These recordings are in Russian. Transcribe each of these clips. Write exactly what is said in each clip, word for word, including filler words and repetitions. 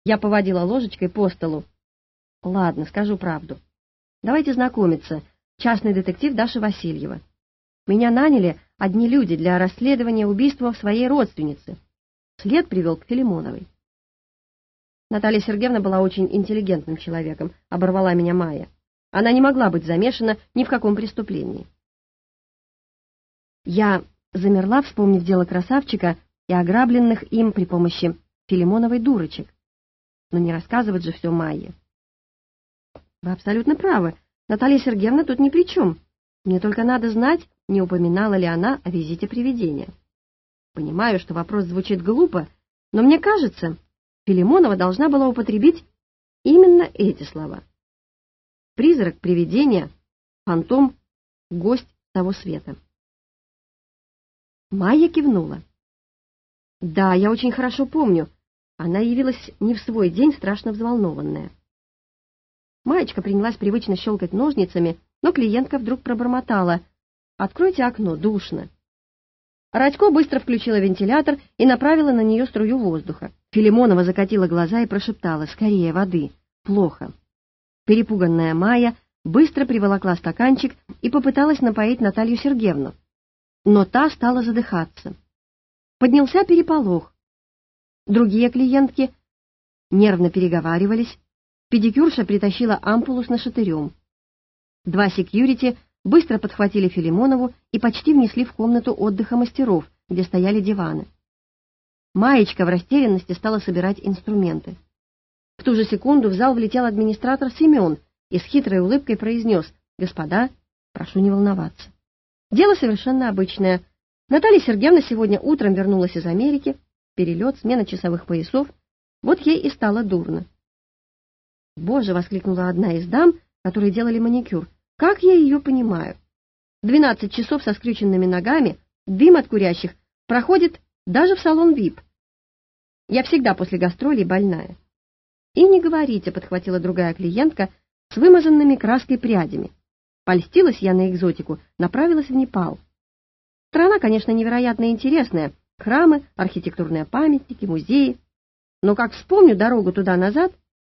Я поводила ложечкой по столу. Ладно, скажу правду. Давайте знакомиться. Частный детектив Даша Васильева. Меня наняли одни люди для расследования убийства своей родственницы. След привел к Филимоновой. Наталья Сергеевна была очень интеллигентным человеком, оборвала меня Майя. Она не могла быть замешана ни в каком преступлении. Я замерла, вспомнив дело красавчика и ограбленных им при помощи Филимоновой дурочек. Но не рассказывать же все Майе. Вы абсолютно правы. Наталья Сергеевна тут ни при чем. Мне только надо знать, не упоминала ли она о визите привидения. Понимаю, что вопрос звучит глупо, но мне кажется, Филимонова должна была употребить именно эти слова. Призрак, привидение, фантом, гость того света. Майя кивнула. Да, я очень хорошо помню. Она явилась не в свой день, страшно взволнованная. Маечка принялась привычно щелкать ножницами, но клиентка вдруг пробормотала: «Откройте окно, душно». Радько быстро включила вентилятор и направила на нее струю воздуха. Филимонова закатила глаза и прошептала: «Скорее воды, плохо». Перепуганная Майя быстро приволокла стаканчик и попыталась напоить Наталью Сергеевну, но та стала задыхаться. Поднялся переполох. Другие клиентки нервно переговаривались. Педикюрша притащила ампулу с нашатырем. Два секьюрити быстро подхватили Филимонову и почти внесли в комнату отдыха мастеров, где стояли диваны. Маечка в растерянности стала собирать инструменты. В ту же секунду в зал влетел администратор Семен и с хитрой улыбкой произнес: «Господа, прошу не волноваться. Дело совершенно обычное. Наталья Сергеевна сегодня утром вернулась из Америки, перелет, смена часовых поясов, вот ей и стало дурно». «Боже!» — воскликнула одна из дам, которые делали маникюр. «Как я ее понимаю? Двенадцать часов со скрюченными ногами, дым от курящих проходит даже в салон ви ай пи. Я всегда после гастролей больная». «И не говорите», — подхватила другая клиентка с вымазанными краской прядями. «Польстилась я на экзотику, направилась в Непал. Страна, конечно, невероятно интересная. Храмы, архитектурные памятники, музеи. Но как вспомню дорогу туда-назад,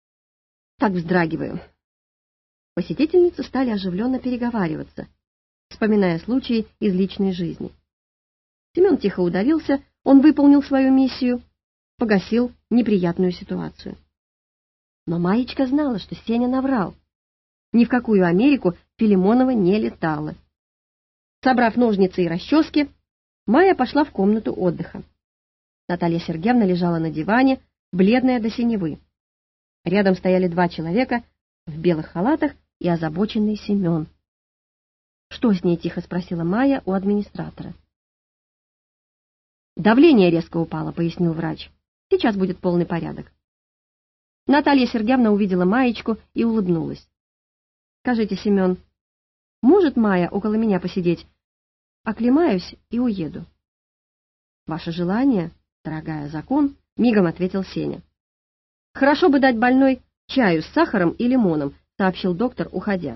так вздрагиваю». Посетительницы стали оживленно переговариваться, вспоминая случаи из личной жизни. Семен тихо удалился, он выполнил свою миссию, погасил неприятную ситуацию. Но Маечка знала, что Сеня наврал. Ни в какую Америку Филимонова не летала. Собрав ножницы и расчески, Майя пошла в комнату отдыха. Наталья Сергеевна лежала на диване, бледная до синевы. Рядом стояли два человека в белых халатах и озабоченный Семен. «Что с ней?» — тихо спросила Майя у администратора. «Давление резко упало», — пояснил врач. «Сейчас будет полный порядок». Наталья Сергеевна увидела Маечку и улыбнулась. «Скажите, Семен, может Майя около меня посидеть? Оклемаюсь и уеду». «Ваше желание, дорогая, закон», — мигом ответил Сеня. «Хорошо бы дать больной чаю с сахаром и лимоном», — сообщил доктор, уходя.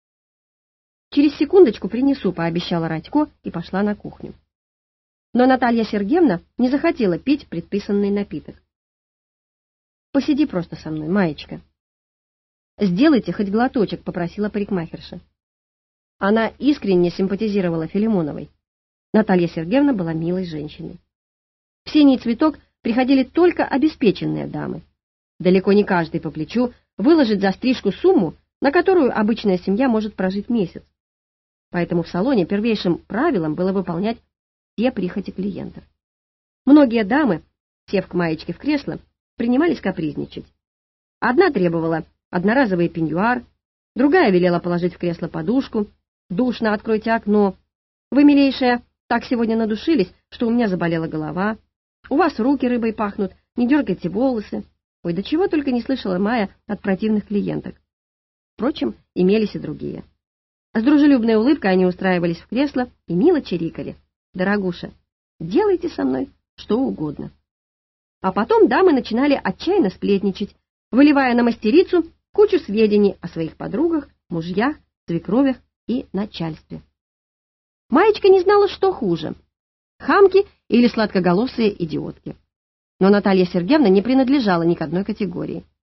«Через секундочку принесу», — пообещала Радько и пошла на кухню. Но Наталья Сергеевна не захотела пить предписанный напиток. «Посиди просто со мной, Маечка». «Сделайте хоть глоточек», — попросила парикмахерша. Она искренне симпатизировала Филимоновой. Наталья Сергеевна была милой женщиной. В синий цветок приходили только обеспеченные дамы. Далеко не каждый по плечу выложит за стрижку сумму, на которую обычная семья может прожить месяц. Поэтому в салоне первейшим правилом было выполнять все прихоти клиентов. Многие дамы, сев к Маечке в кресло, принимались капризничать. Одна требовала одноразовый пеньюар, другая велела положить в кресло подушку. «Душно, откройте окно. Вы, милейшая, так сегодня надушились, что у меня заболела голова. У вас руки рыбой пахнут, не дергайте волосы». Ой, до чего только не слышала Майя от противных клиенток. Впрочем, имелись и другие. С дружелюбной улыбкой они устраивались в кресло и мило чирикали: «Дорогуша, делайте со мной что угодно». А потом дамы начинали отчаянно сплетничать, выливая на мастерицу кучу сведений о своих подругах, мужьях, свекровях и начальстве. Маечка не знала, что хуже — хамки или сладкоголосые идиотки. Но Наталья Сергеевна не принадлежала ни к одной категории.